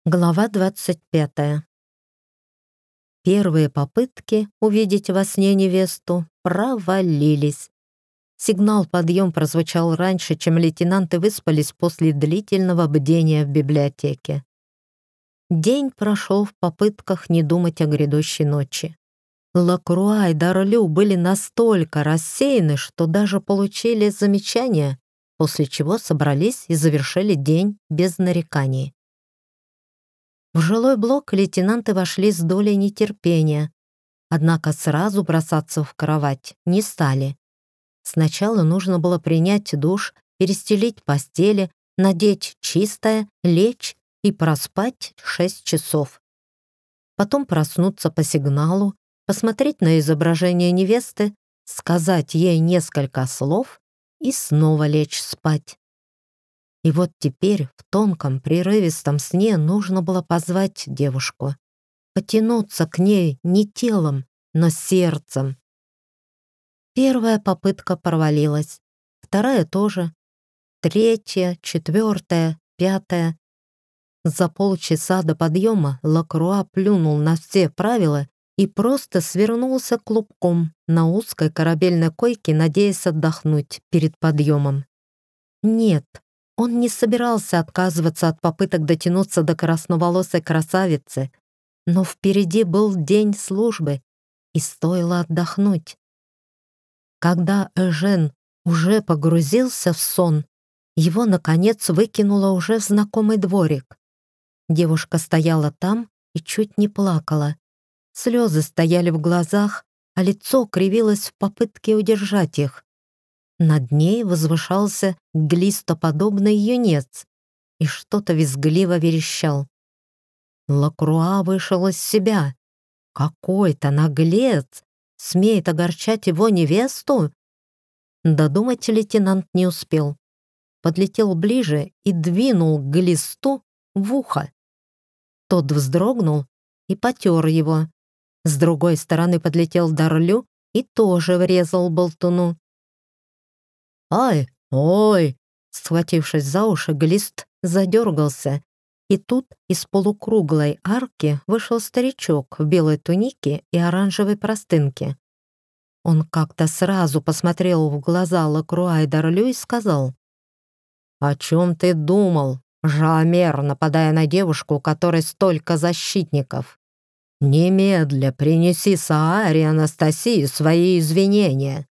Глава 25. Первые попытки увидеть во сне невесту провалились. Сигнал «Подъем» прозвучал раньше, чем лейтенанты выспались после длительного бдения в библиотеке. День прошел в попытках не думать о грядущей ночи. Лакруа и Дарлю были настолько рассеяны, что даже получили замечания, после чего собрались и завершили день без нареканий. В жилой блок лейтенанты вошли с долей нетерпения, однако сразу бросаться в кровать не стали. Сначала нужно было принять душ, перестелить постели, надеть чистое, лечь и проспать 6 часов. Потом проснуться по сигналу, посмотреть на изображение невесты, сказать ей несколько слов и снова лечь спать. И вот теперь в тонком, прерывистом сне нужно было позвать девушку, потянуться к ней не телом, но сердцем. Первая попытка провалилась, вторая тоже, третья, четвертая, пятая. За полчаса до подъема Лакруа плюнул на все правила и просто свернулся клубком на узкой корабельной койке, надеясь отдохнуть перед подъемом. Нет. Он не собирался отказываться от попыток дотянуться до красноволосой красавицы, но впереди был день службы, и стоило отдохнуть. Когда Эжен уже погрузился в сон, его, наконец, выкинуло уже в знакомый дворик. Девушка стояла там и чуть не плакала. Слезы стояли в глазах, а лицо кривилось в попытке удержать их. Над ней возвышался глистоподобный юнец и что-то визгливо верещал. Лакруа вышел из себя. Какой-то наглец смеет огорчать его невесту? Додумать лейтенант не успел. Подлетел ближе и двинул глисту в ухо. Тот вздрогнул и потер его. С другой стороны подлетел Дарлю и тоже врезал болтуну. «Ай, ой!» Схватившись за уши, глист задергался, и тут из полукруглой арки вышел старичок в белой тунике и оранжевой простынке. Он как-то сразу посмотрел в глаза Лакруа и Дарлю и сказал: «О чем ты думал, Жамер, нападая на девушку, у которой столько защитников? Немедля принеси Сааре Анастасии свои извинения».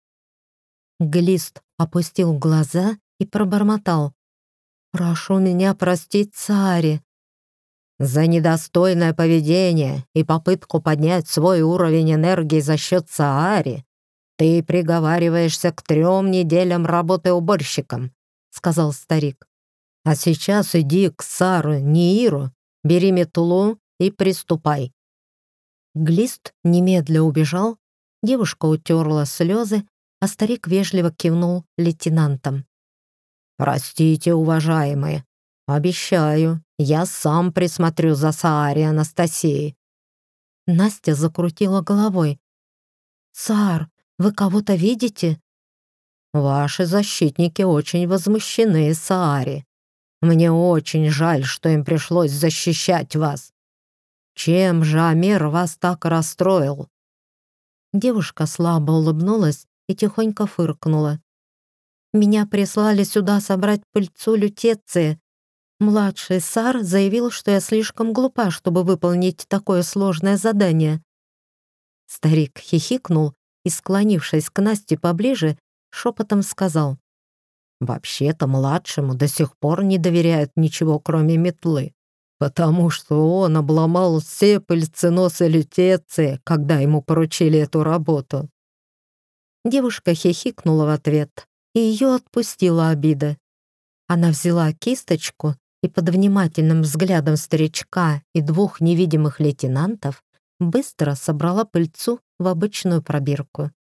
Глист опустил глаза и пробормотал: «Прошу меня простить, царе». «За недостойное поведение и попытку поднять свой уровень энергии за счет Саари ты приговариваешься к 3 неделям работы уборщиком», — сказал старик. «А сейчас иди к Сару Нииру, бери метлу и приступай». Глист немедля убежал, девушка утерла слезы, а старик вежливо кивнул лейтенантам. «Простите, уважаемые, обещаю, я сам присмотрю за Саари Анастасией». Настя закрутила головой. «Саар, вы кого-то видите?» «Ваши защитники очень возмущены, Саари. Мне очень жаль, что им пришлось защищать вас. Чем же Амир вас так расстроил?» Девушка слабо улыбнулась и тихонько фыркнула. «Меня прислали сюда собрать пыльцу лютеции. Младший Сар заявил, что я слишком глупа, чтобы выполнить такое сложное задание». Старик хихикнул и, склонившись к Насте поближе, шепотом сказал: «Вообще-то младшему до сих пор не доверяют ничего, кроме метлы, потому что он обломал все пыльценосы лютеции, когда ему поручили эту работу». Девушка хихикнула в ответ, и ее отпустила обида. Она взяла кисточку и под внимательным взглядом старичка и 2 невидимых лейтенантов быстро собрала пыльцу в обычную пробирку.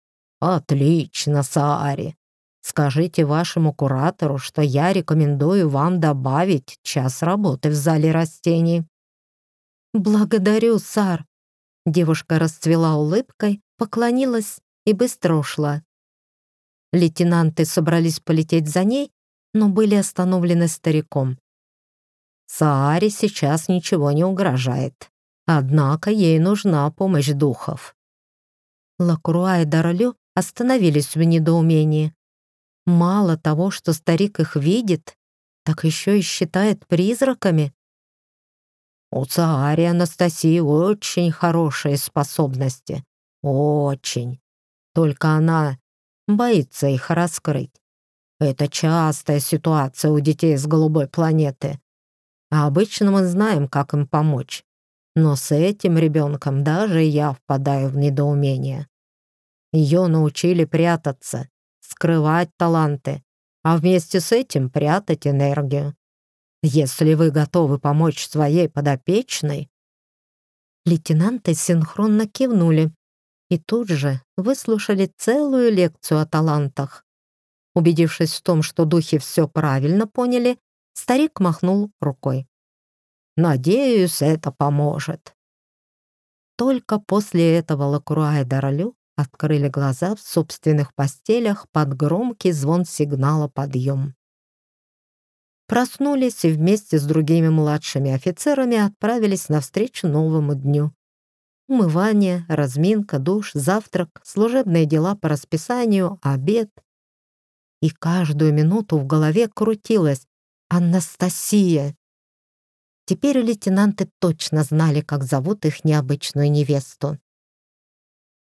«Отлично, Саари. Скажите вашему куратору, что я рекомендую вам добавить час работы в зале растений». «Благодарю, Сар». Девушка расцвела улыбкой, поклонилась и быстро ушла. Лейтенанты собрались полететь за ней, но были остановлены стариком. Сааре сейчас ничего не угрожает. Однако ей нужна помощь духов». Лакруа и Даролю остановились в недоумении. Мало того, что старик их видит, так еще и считает призраками. «У Саари Анастасии очень хорошие способности. Очень. Только она боится их раскрыть. Это частая ситуация у детей с голубой планеты. А обычно мы знаем, как им помочь. Но с этим ребенком даже я впадаю в недоумение. Ее научили прятаться, скрывать таланты, а вместе с этим прятать энергию. Если вы готовы помочь своей подопечной...» Лейтенанты синхронно кивнули и тут же выслушали целую лекцию о талантах. Убедившись в том, что духи все правильно поняли, старик махнул рукой. «Надеюсь, это поможет». Только после этого Лакруа и Даролю открыли глаза в собственных постелях под громкий звон сигнала «Подъем». Проснулись и вместе с другими младшими офицерами отправились навстречу новому дню. Умывание, разминка, душ, завтрак, служебные дела по расписанию, обед. И каждую минуту в голове крутилась «Анастасия». Теперь лейтенанты точно знали, как зовут их необычную невесту.